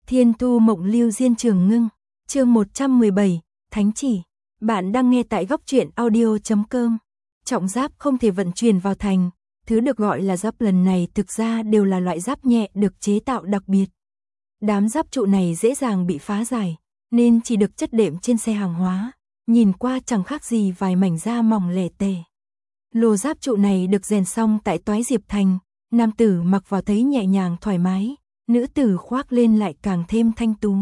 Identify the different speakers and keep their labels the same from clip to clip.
Speaker 1: Thiên Thu Mộng Lưu Diên Trường Ngưng, chương 117, Thánh Chỉ. Bạn đang nghe tại góc truyện audio.com. Trọng giáp không thể vận chuyển vào thành, thứ được gọi là giáp lần này thực ra đều là loại giáp nhẹ được chế tạo đặc biệt. Đám giáp trụ này dễ dàng bị phá giải, nên chỉ được chất đệm trên xe hàng hóa, nhìn qua chẳng khác gì vài mảnh da mỏng lẻ tẻ. Lô giáp trụ này được rèn xong tại Toái Diệp Thành, nam tử mặc vào thấy nhẹ nhàng thoải mái, nữ tử khoác lên lại càng thêm thanh tú.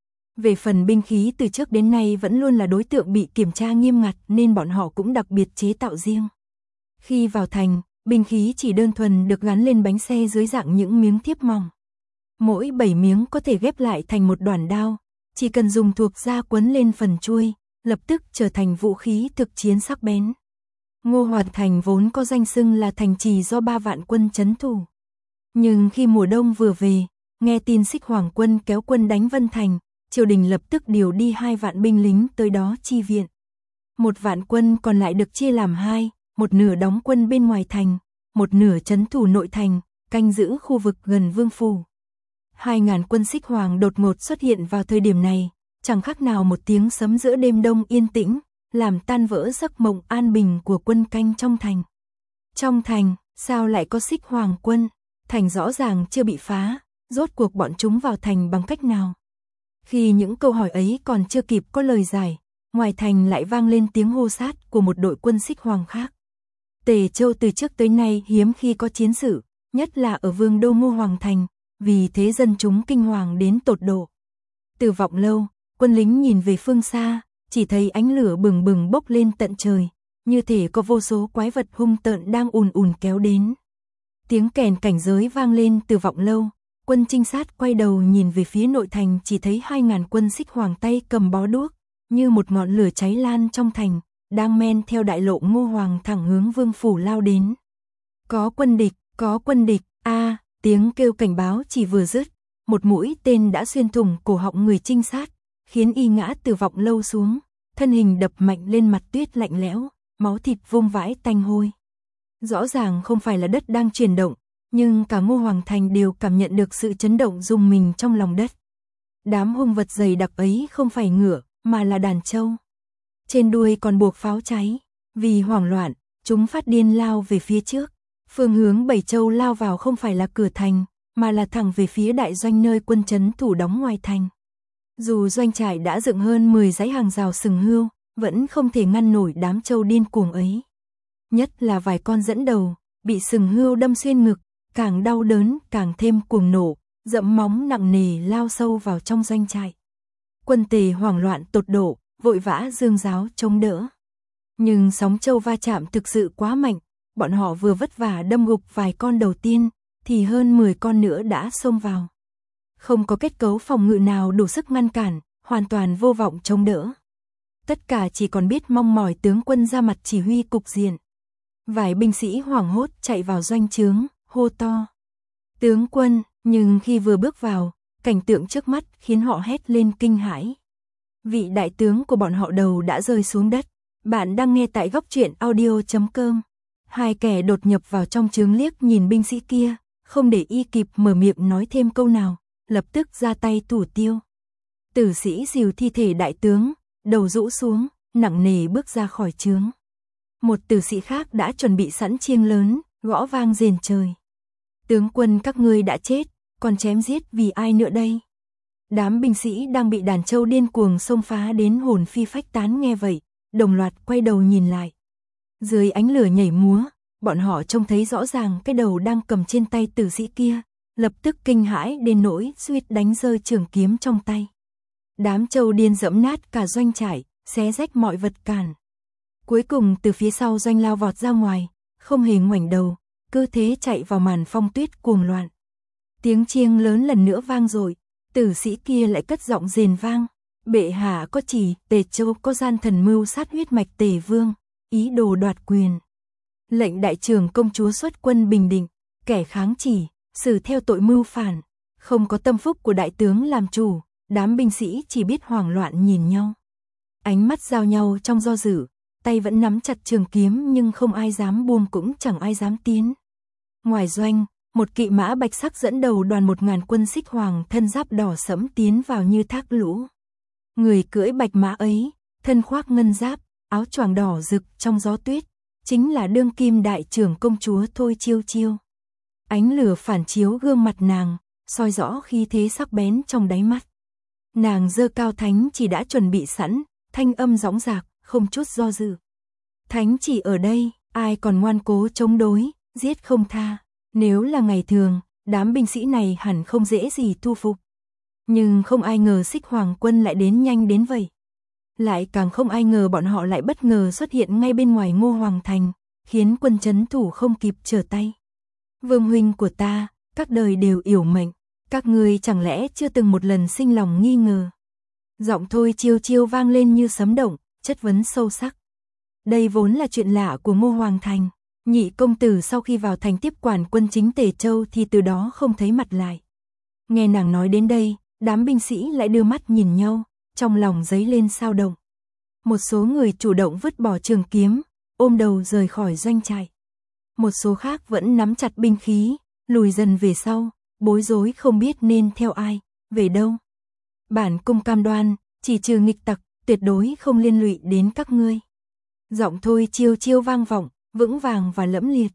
Speaker 1: Về phần binh khí từ trước đến nay vẫn luôn là đối tượng bị kiểm tra nghiêm ngặt nên bọn họ cũng đặc biệt chế tạo riêng. Khi vào thành, binh khí chỉ đơn thuần được gắn lên bánh xe dưới dạng những miếng thiếp mỏng. Mỗi 7 miếng có thể ghép lại thành một đoản đao, chỉ cần dùng thuộc da quấn lên phần chuôi, lập tức trở thành vũ khí thực chiến sắc bén. Ngô Hoàn Thành vốn có danh xưng là thành trì do 3 vạn quân trấn thủ. Nhưng khi mùa đông vừa về, nghe tin Xích Hoàng quân kéo quân đánh Vân Thành, triều đình lập tức điều đi 2 vạn binh lính tới đó chi viện. 1 vạn quân còn lại được chia làm 2, một nửa đóng quân bên ngoài thành, một nửa trấn thủ nội thành, canh giữ khu vực gần vương phủ. 2.000 quân Xích Hoàng đột ngột xuất hiện vào thời điểm này, chẳng khác nào một tiếng sấm giữa đêm đông yên tĩnh, làm tan vỡ giấc mộng an bình của quân canh trong thành. Trong thành, sao lại có Xích Hoàng quân? Thành rõ ràng chưa bị phá, rốt cuộc bọn chúng vào thành bằng cách nào? Khi những câu hỏi ấy còn chưa kịp có lời giải, ngoài thành lại vang lên tiếng hô sát của một đội quân Xích Hoàng khác. Tề Châu từ trước tới nay hiếm khi có chiến sự, nhất là ở vương đô Ngô Hoàng Thành, vì thế dân chúng kinh hoàng đến tột độ. Từ vọng lâu, quân lính nhìn về phương xa, chỉ thấy ánh lửa bừng bừng bốc lên tận trời, như thể có vô số quái vật hung tợn đang ùn ùn kéo đến. Tiếng kèn cảnh giới vang lên từ vọng lâu, quân trinh sát quay đầu nhìn về phía nội thành, chỉ thấy 2.000 quân Xích Hoàng tay cầm bó đuốc, như một ngọn lửa cháy lan trong thành, đang men theo đại lộ Ngô Hoàng thẳng hướng vương phủ lao đến. Có quân địch, tiếng kêu cảnh báo chỉ vừa dứt, một mũi tên đã xuyên thủng cổ họng người trinh sát, khiến y ngã từ vọng lâu xuống, thân hình đập mạnh lên mặt tuyết lạnh lẽo, máu thịt vung vãi tanh hôi. Rõ ràng không phải là đất đang chuyển động, nhưng cả Ngô Hoàng Thành đều cảm nhận được sự chấn động rung mình trong lòng đất. Đám hung vật dày đặc ấy không phải ngựa, mà là đàn trâu. Trên đuôi còn buộc pháo cháy, vì hoảng loạn, chúng phát điên lao về phía trước. Phương hướng Bảy Châu lao vào không phải là cửa thành, mà là thẳng về phía đại doanh nơi quân trấn thủ đóng ngoài thành. Dù doanh trại đã dựng hơn 10 dãy hàng rào sừng hươu, vẫn không thể ngăn nổi đám trâu điên cuồng ấy. Nhất là vài con dẫn đầu, bị sừng hươu đâm xuyên ngực, càng đau đớn càng thêm cuồng nộ, dẫm móng nặng nề lao sâu vào trong doanh trại. Quân Tề hoảng loạn tột độ, vội vã giương giáo chống đỡ. Nhưng sóng trâu va chạm thực sự quá mạnh, bọn họ vừa vất vả đâm gục vài con đầu tiên, thì hơn 10 con nữa đã xông vào. Không có kết cấu phòng ngự nào đủ sức ngăn cản, hoàn toàn vô vọng chống đỡ. Tất cả chỉ còn biết mong mỏi tướng quân ra mặt chỉ huy cục diện. Vài binh sĩ hoảng hốt chạy vào doanh trướng, hô to: "Tướng quân!" Nhưng khi vừa bước vào, cảnh tượng trước mắt khiến họ hét lên kinh hãi. Vị đại tướng của bọn họ đầu đã rơi xuống đất. Bạn đang nghe tại góc truyện audio.com. Hai kẻ đột nhập vào trong trướng liếc nhìn binh sĩ kia, không để y kịp mở miệng nói thêm câu nào, lập tức ra tay thủ tiêu. Tử sĩ dìu thi thể đại tướng, đầu rũ xuống, nặng nề bước ra khỏi trướng. Một tử sĩ khác đã chuẩn bị sẵn chiêng lớn, gõ vang rền trời. "Tướng quân các ngươi đã chết, còn chém giết vì ai nữa đây?" Đám binh sĩ đang bị đàn trâu điên cuồng xông phá đến hồn phi phách tán nghe vậy, đồng loạt quay đầu nhìn lại. Dưới ánh lửa nhảy múa, bọn họ trông thấy rõ ràng cái đầu đang cầm trên tay tử sĩ kia, lập tức kinh hãi đến nỗi suýt đánh rơi trường kiếm trong tay. Đám trâu điên dẫm nát cả doanh trại, xé rách mọi vật cản. Cuối cùng từ phía sau doanh lao vọt ra ngoài, không hề ngoảnh đầu, cứ thế chạy vào màn phong tuyết cuồng loạn. Tiếng chiêng lớn lần nữa vang rồi, tử sĩ kia lại cất giọng rền vang: "Bệ hạ có chỉ, Tề Châu có gian thần mưu sát huyết mạch Tề Vương, ý đồ đoạt quyền. Lệnh đại trưởng công chúa xuất quân bình định, kẻ kháng chỉ, xử theo tội mưu phản, không có tâm phúc của đại tướng làm chủ." Đám binh sĩ chỉ biết hoảng loạn nhìn nhau. Ánh mắt giao nhau trong do dự, tay vẫn nắm chặt trường kiếm nhưng không ai dám buông cũng chẳng ai dám tiến. Ngoài doanh, một kỵ mã bạch sắc dẫn đầu đoàn 1000 quân Xích Hoàng thân giáp đỏ sẫm tiến vào như thác lũ. Người cưỡi bạch mã ấy, thân khoác ngân giáp, áo choàng đỏ rực trong gió tuyết, chính là đương kim đại trưởng công chúa Thôi Chiêu Chiêu. Ánh lửa phản chiếu gương mặt nàng, soi rõ khí thế sắc bén trong đáy mắt. Nàng giơ cao thánh chỉ đã chuẩn bị sẵn, thanh âm dõng dạc, không chút do dự. Thánh chỉ ở đây, ai còn ngoan cố chống đối, giết không tha. Nếu là ngày thường, đám binh sĩ này hẳn không dễ gì thu phục. Nhưng không ai ngờ Xích Hoàng quân lại đến nhanh đến vậy. Lại càng không ai ngờ bọn họ lại bất ngờ xuất hiện ngay bên ngoài Ngô Hoàng thành, khiến quân trấn thủ không kịp trở tay. Vương huynh của ta, các đời đều yểu mệnh, các ngươi chẳng lẽ chưa từng một lần sinh lòng nghi ngờ. Giọng Thôi Chiêu Chiêu vang lên như sấm động, chất vấn sâu sắc. Đây vốn là chuyện lạ của Ngô Hoàng thành. Nhị công tử sau khi vào thành tiếp quản quân chính Tề Châu thì từ đó không thấy mặt lại. Nghe nàng nói đến đây, đám binh sĩ lại đưa mắt nhìn nhau, trong lòng dấy lên sao động. Một số người chủ động vứt bỏ trường kiếm, ôm đầu rời khỏi doanh trại. Một số khác vẫn nắm chặt binh khí, lùi dần về sau, bối rối không biết nên theo ai, về đâu. Bản cung cam đoan, chỉ trừ nghịch tặc, tuyệt đối không liên lụy đến các ngươi. Giọng Thôi Chiêu Chiêu vang vọng, vững vàng và lẫm liệt.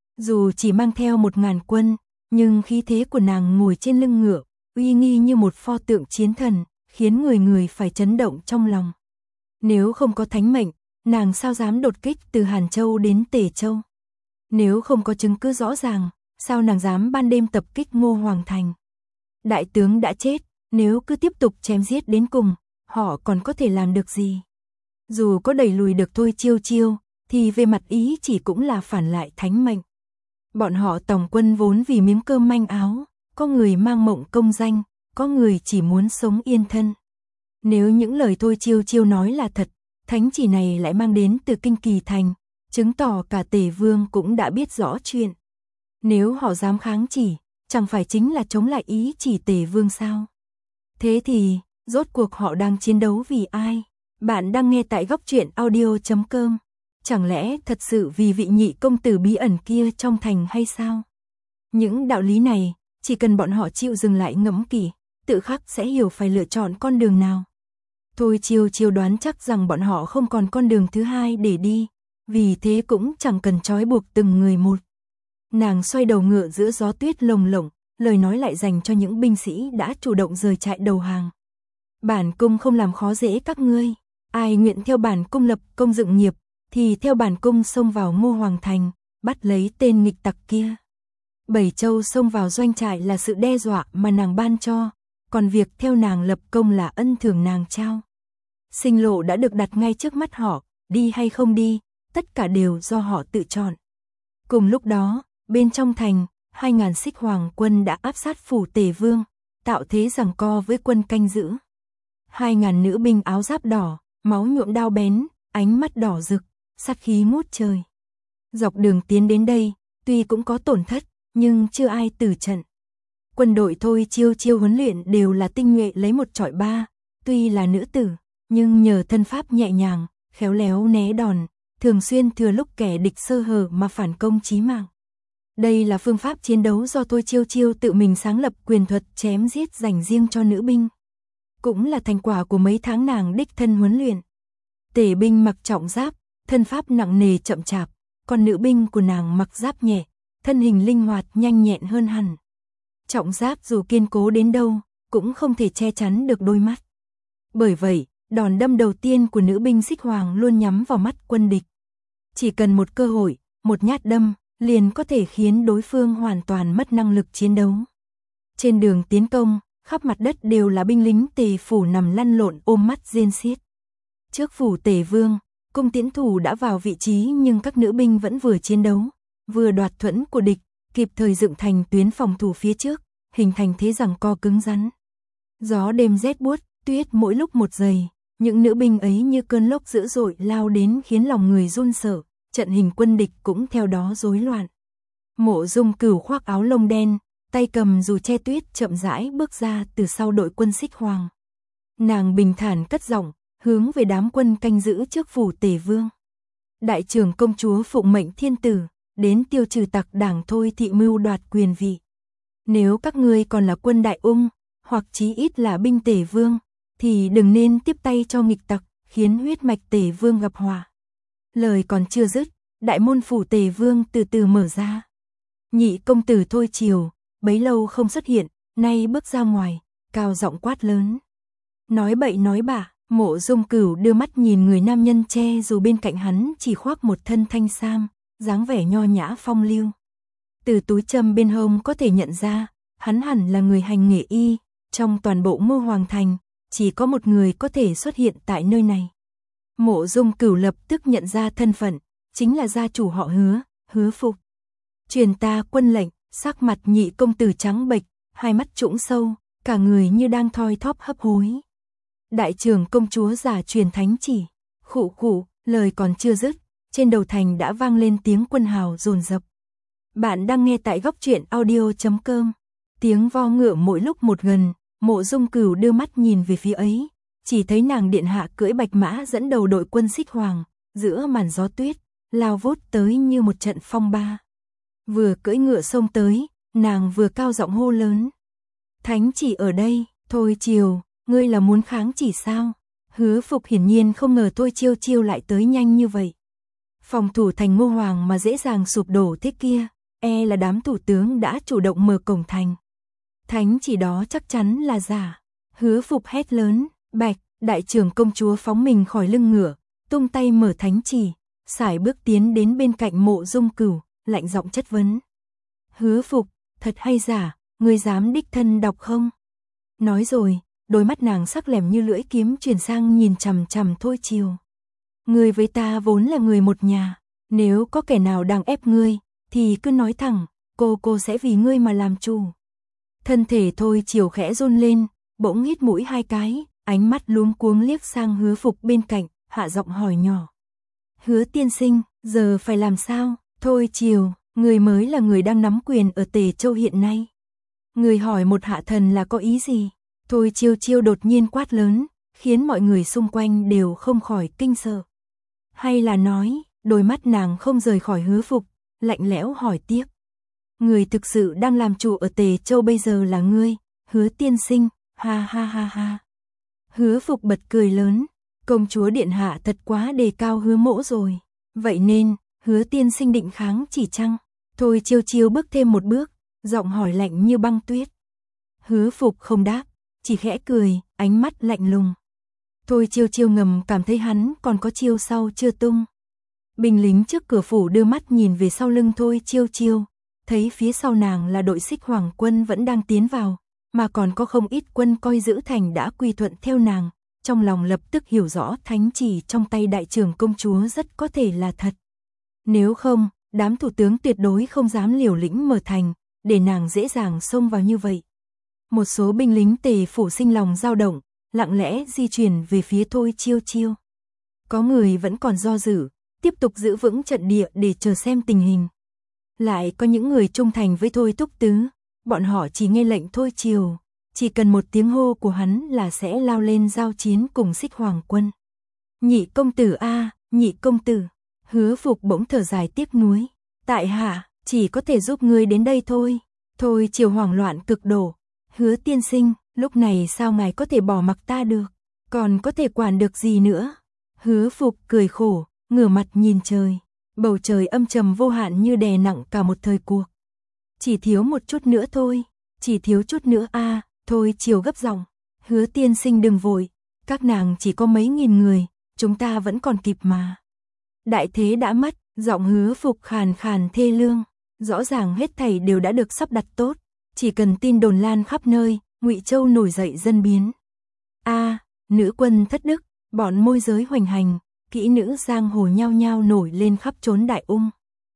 Speaker 1: Dù chỉ mang theo 1000 quân, nhưng khí thế của nàng ngồi trên lưng ngựa, uy nghi như một pho tượng chiến thần, khiến người người phải chấn động trong lòng. Nếu không có thánh mệnh, nàng sao dám đột kích từ Hàn Châu đến Tề Châu? Nếu không có chứng cứ rõ ràng, sao nàng dám ban đêm tập kích Ngô Hoàng thành? Đại tướng đã chết, nếu cứ tiếp tục chém giết đến cùng, họ còn có thể làm được gì? Dù có đẩy lùi được Thôi Chiêu Chiêu, thì về mặt ý chỉ cũng là phản lại thánh mệnh. Bọn họ tổng quân vốn vì miếng cơm manh áo, có người mang mộng công danh, có người chỉ muốn sống yên thân. Nếu những lời Thôi Chiêu Chiêu nói là thật, thánh chỉ này lại mang đến từ Kinh Kỳ thành, chứng tỏ cả Tề Vương cũng đã biết rõ chuyện. Nếu họ dám kháng chỉ, chẳng phải chính là chống lại ý chỉ Tề Vương sao? Thế thì, rốt cuộc họ đang chiến đấu vì ai? Bạn đang nghe tại góc truyện audio.com. Chẳng lẽ thật sự vì vị nhị công tử bí ẩn kia trong thành hay sao? Những đạo lý này, chỉ cần bọn họ chịu dừng lại ngẫm kỹ, tự khắc sẽ hiểu phải lựa chọn con đường nào. Thôi Chiêu Chiêu đoán chắc rằng bọn họ không còn con đường thứ hai để đi, vì thế cũng chẳng cần trói buộc từng người một. Nàng xoay đầu ngựa giữa gió tuyết lồng lộng, lời nói lại dành cho những binh sĩ đã chủ động rời trại đầu hàng. Bản cung không làm khó dễ các ngươi, ai nguyện theo bản cung lập công dựng nghiệp, thì theo bản cung xông vào Ngô Hoàng thành, bắt lấy tên nghịch tặc kia. Bảy châu xông vào doanh trại là sự đe dọa mà nàng ban cho, còn việc theo nàng lập công là ân thưởng nàng trao. Sinh lộ đã được đặt ngay trước mắt họ, đi hay không đi, tất cả đều do họ tự chọn. Cùng lúc đó, bên trong thành, 2000 Xích Hoàng quân đã áp sát phủ Tề Vương, tạo thế giằng co với quân canh giữ. 2000 nữ binh áo giáp đỏ, máu nhuộm đao bén, ánh mắt đỏ rực, sát khí ngút trời. Dọc đường tiến đến đây, tuy cũng có tổn thất, nhưng chưa ai tử trận. Quân đội Thôi Chiêu Chiêu huấn luyện đều là tinh nhuệ lấy một chọi ba, tuy là nữ tử, nhưng nhờ thân pháp nhẹ nhàng, khéo léo né đòn, thường xuyên thừa lúc kẻ địch sơ hở mà phản công chí mạng. Đây là phương pháp chiến đấu do Thôi Chiêu Chiêu tự mình sáng lập, quyền thuật chém giết dành riêng cho nữ binh. Cũng là thành quả của mấy tháng nàng đích thân huấn luyện. Tề binh mặc trọng giáp, thân pháp nặng nề chậm chạp, còn nữ binh của nàng mặc giáp nhẹ, thân hình linh hoạt nhanh nhẹn hơn hẳn. Trọng giáp dù kiên cố đến đâu, cũng không thể che chắn được đôi mắt. Bởi vậy, đòn đâm đầu tiên của nữ binh Xích Hoàng luôn nhắm vào mắt quân địch. Chỉ cần một cơ hội, một nhát đâm, liền có thể khiến đối phương hoàn toàn mất năng lực chiến đấu. Trên đường tiến công, khắp mặt đất đều là binh lính Tề phủ nằm lăn lộn ôm mắt rên xiết. Trước phủ Tề Vương, cung tiễn thủ đã vào vị trí, nhưng các nữ binh vẫn vừa chiến đấu, vừa đoạt thuẫn của địch, kịp thời dựng thành tuyến phòng thủ phía trước, hình thành thế giằng co cứng rắn. Gió đêm rét buốt, tuyết mỗi lúc một dày, những nữ binh ấy như cơn lốc dữ dội lao đến khiến lòng người run sợ, trận hình quân địch cũng theo đó rối loạn. Mộ Dung Cửu khoác áo lông đen, tay cầm dù che tuyết chậm rãi bước ra từ sau đội quân Xích Hoàng. Nàng bình thản cất giọng, hướng về đám quân canh giữ trước phủ Tề Vương. Đại trưởng công chúa phụng mệnh thiên tử, đến tiêu trừ tặc đảng thôi thị mưu đoạt quyền vị. Nếu các ngươi còn là quân Đại Ung, hoặc chí ít là binh Tề Vương, thì đừng nên tiếp tay cho nghịch tặc, khiến huyết mạch Tề Vương gặp họa. Lời còn chưa dứt, đại môn phủ Tề Vương từ từ mở ra. Nhị công tử Thôi Triều, bấy lâu không xuất hiện, nay bước ra ngoài, cao giọng quát lớn. Nói bậy nói bạ, Mộ Dung Cửu đưa mắt nhìn người nam nhân che dù bên cạnh hắn chỉ khoác một thân thanh sam, dáng vẻ nho nhã phong lưu. Từ túi châm bên hông có thể nhận ra, hắn hẳn là người hành nghề y, trong toàn bộ Ngô Hoàng Thành, chỉ có một người có thể xuất hiện tại nơi này. Mộ Dung Cửu lập tức nhận ra thân phận, chính là gia chủ họ Hứa, Hứa Phục. Truyền ta quân lệnh, sắc mặt nhị công tử trắng bệch, hai mắt trũng sâu, cả người như đang thoi thóp hấp hối. Đại trưởng công chúa giả truyền thánh chỉ, khụ khụ, lời còn chưa dứt, trên đầu thành đã vang lên tiếng quân hào dồn dập. Bạn đang nghe tại góc truyện audio.com. Tiếng vo ngựa mỗi lúc một gần, Mộ Dung Cửu đưa mắt nhìn về phía ấy, chỉ thấy nàng điện hạ cưỡi bạch mã dẫn đầu đội quân Xích Hoàng, giữa màn gió tuyết, lao vút tới như một trận phong ba. Vừa cưỡi ngựa xông tới, nàng vừa cao giọng hô lớn. Thánh chỉ ở đây, Thôi Triều, ngươi là muốn kháng chỉ sao? Hứa Phục hiển nhiên không ngờ Thôi Chiêu Chiêu lại tới nhanh như vậy. Phòng thủ thành Ngô Hoàng mà dễ dàng sụp đổ thế kia, e là đám thủ tướng đã chủ động mở cổng thành. Thánh chỉ đó chắc chắn là giả. Hứa Phục hét lớn, bạch, đại trưởng công chúa phóng mình khỏi lưng ngựa, tung tay mở thánh chỉ, sải bước tiến đến bên cạnh Mộ Dung Cửu, lạnh giọng chất vấn. Hứa Phục, thật hay giả, ngươi dám đích thân đọc không? Nói rồi, đôi mắt nàng sắc lẻm như lưỡi kiếm chuyển sang nhìn chằm chằm Thôi Triều. Ngươi với ta vốn là người một nhà, nếu có kẻ nào đang ép ngươi, thì cứ nói thẳng, cô sẽ vì ngươi mà làm chủ. Thân thể Thôi Triều khẽ run lên, bỗng hít mũi hai cái, ánh mắt luống cuống liếc sang Hứa Phục bên cạnh, hạ giọng hỏi nhỏ. Hứa tiên sinh, giờ phải làm sao? Thôi Triều, người mới là người đang nắm quyền ở Tề Châu hiện nay. Người hỏi một hạ thần là có ý gì? Thôi Chiêu Chiêu đột nhiên quát lớn, khiến mọi người xung quanh đều không khỏi kinh sợ. Hay là nói, đôi mắt nàng không rời khỏi Hứa Phục, lạnh lẽo hỏi tiếp. Người thực sự đang làm chủ ở Tề Châu bây giờ là ngươi, Hứa tiên sinh, ha ha ha ha. Hứa Phục bật cười lớn, công chúa điện hạ thật quá đề cao Hứa mỗ rồi. Vậy nên, Hứa tiên sinh định kháng chỉ chăng? Thôi Chiêu Chiêu bước thêm một bước, giọng hỏi lạnh như băng tuyết. Hứa Phục không đáp, chỉ khẽ cười, ánh mắt lạnh lùng. Thôi Chiêu Chiêu ngầm cảm thấy hắn còn có chiêu sau chưa tung. Binh lính trước cửa phủ đưa mắt nhìn về sau lưng Thôi Chiêu Chiêu, thấy phía sau nàng là đội Xích Hoàng quân vẫn đang tiến vào, mà còn có không ít quân coi giữ thành đã quy thuận theo nàng, trong lòng lập tức hiểu rõ thánh chỉ trong tay đại trưởng công chúa rất có thể là thật. Nếu không, đám thủ tướng tuyệt đối không dám liều lĩnh mở thành, để nàng dễ dàng xông vào như vậy. Một số binh lính Tề phủ sinh lòng dao động, lặng lẽ di chuyển về phía Thôi Chiêu Chiêu. Có người vẫn còn do dự, tiếp tục giữ vững trận địa để chờ xem tình hình. Lại có những người trung thành với Thôi Túc Tứ, bọn họ chỉ nghe lệnh Thôi Triều, chỉ cần một tiếng hô của hắn là sẽ lao lên giao chiến cùng Xích Hoàng quân. Nhị công tử a, nhị công tử. Hứa Phục bỗng thở dài tiếc nuối. Tại hạ, chỉ có thể giúp ngươi đến đây thôi. Thôi Triều hoảng loạn cực độ. Hứa tiên sinh, lúc này sao ngài có thể bỏ mặc ta được? Còn có thể quản được gì nữa? Hứa Phục cười khổ, ngửa mặt nhìn trời. Bầu trời âm trầm vô hạn như đè nặng cả một thời cuộc. Chỉ thiếu một chút nữa thôi. Chỉ thiếu chút nữa a. Thôi Triều gấp giọng. Hứa tiên sinh đừng vội. Các nàng chỉ có mấy nghìn người, chúng ta vẫn còn kịp mà. Đại thế đã mất, giọng Hứa Phục khàn khàn thê lương. Rõ ràng hết thảy đều đã được sắp đặt tốt. Chỉ cần tin đồn lan khắp nơi, Ngụy Châu nổi dậy dân biến. A, nữ quân thất đức, bọn môi giới hoành hành, kỹ nữ giang hồ nhao nhao nổi lên khắp chốn Đại Ung.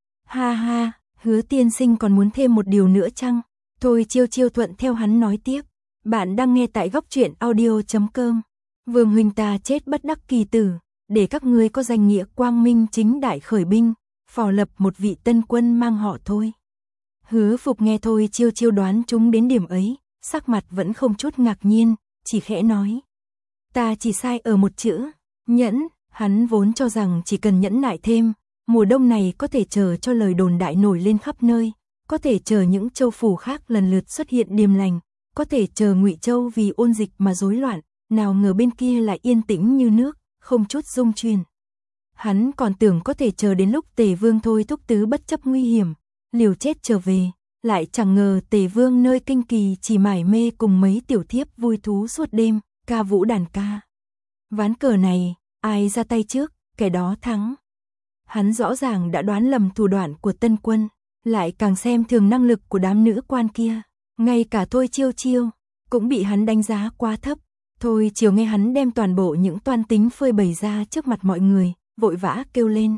Speaker 1: Ha ha, Hứa tiên sinh còn muốn thêm một điều nữa chăng? Thôi Chiêu Chiêu thuận theo hắn nói tiếp. Bạn đang nghe tại góc truyện audio.com. Vương huynh ta chết bất đắc kỳ tử, để các ngươi có danh nghĩa quang minh chính đại khởi binh, phò lập một vị tân quân mang họ Thôi. Hứa Phục nghe Thôi Chiêu Chiêu đoán chúng đến điểm ấy, sắc mặt vẫn không chút ngạc nhiên, chỉ khẽ nói. Ta chỉ sai ở một chữ, nhẫn, hắn vốn cho rằng chỉ cần nhẫn nại thêm, Mùa đông này có thể chờ cho lời đồn đại nổi lên khắp nơi, có thể chờ những châu phủ khác lần lượt xuất hiện điềm lành, có thể chờ Ngụy Châu vì ôn dịch mà rối loạn, nào ngờ bên kia lại yên tĩnh như nước, không chút rung chuyển. Hắn còn tưởng có thể chờ đến lúc Tề Vương thôi thúc tứ bất chấp nguy hiểm, liều chết trở về, lại chẳng ngờ Tề Vương nơi kinh kỳ chỉ mải mê cùng mấy tiểu thiếp vui thú suốt đêm, ca vũ đàn ca. Ván cờ này, ai ra tay trước, kẻ đó thắng. Hắn rõ ràng đã đoán lầm thủ đoạn của Tân Quân, lại càng xem thường năng lực của đám nữ quan kia, ngay cả Thôi Chiêu Chiêu cũng bị hắn đánh giá quá thấp. Thôi Chiều nghe hắn đem toàn bộ những toan tính phơi bày ra trước mặt mọi người, vội vã kêu lên.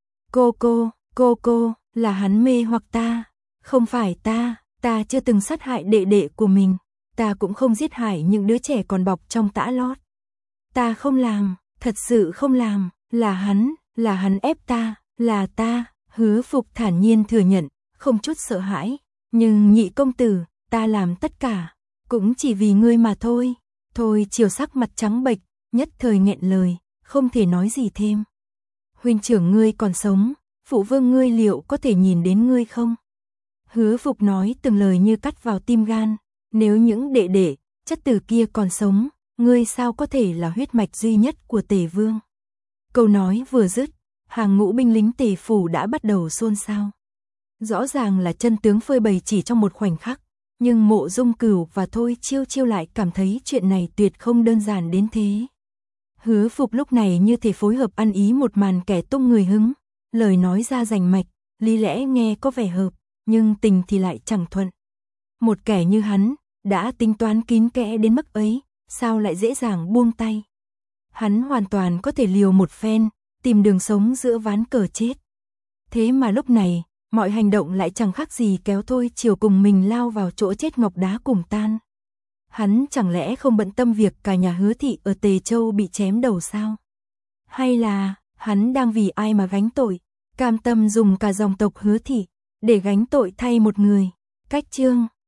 Speaker 1: Cô, là hắn mê hoặc ta, không phải ta chưa từng sát hại đệ đệ của mình, ta cũng không giết hại những đứa trẻ còn bọc trong tã lót. Ta không làm, thật sự không làm, là hắn ép ta, là ta, Hứa Phục thản nhiên thừa nhận, không chút sợ hãi, nhưng nhị công tử, ta làm tất cả, cũng chỉ vì ngươi mà thôi. Thôi Chiều sắc mặt trắng bệch, nhất thời nghẹn lời, không thể nói gì thêm. Huynh trưởng ngươi còn sống, phụ vương ngươi liệu có thể nhìn đến ngươi không? Hứa Phục nói từng lời như cắt vào tim gan, nếu những đệ đệ, chất tử kia còn sống, ngươi sao có thể là huyết mạch duy nhất của Tề Vương? Câu nói vừa dứt, hàng ngũ binh lính Tề phủ đã bắt đầu xôn xao. Rõ ràng là chân tướng phơi bày chỉ trong một khoảnh khắc, nhưng Mộ Dung Cửu và Thôi Chiêu Chiêu lại cảm thấy chuyện này tuyệt không đơn giản đến thế. Hứa Phục lúc này như thể phối hợp ăn ý một màn kẻ tung người hứng, lời nói ra rành mạch, lý lẽ nghe có vẻ hợp, nhưng tình thì lại chẳng thuận. Một kẻ như hắn, đã tính toán kín kẽ đến mức ấy, sao lại dễ dàng buông tay. Hắn hoàn toàn có thể liều một phen, tìm đường sống giữa ván cờ chết. Thế mà lúc này, mọi hành động lại chẳng khác gì kéo Thôi Chiều cùng mình lao vào chỗ chết ngọc đá cùng tan. Hắn chẳng lẽ không bận tâm việc cả nhà Hứa thị ở Tề Châu bị chém đầu sao? Hay là, hắn đang vì ai mà gánh tội, cam tâm dùng cả dòng tộc Hứa thị, để gánh tội thay một người? Cách chương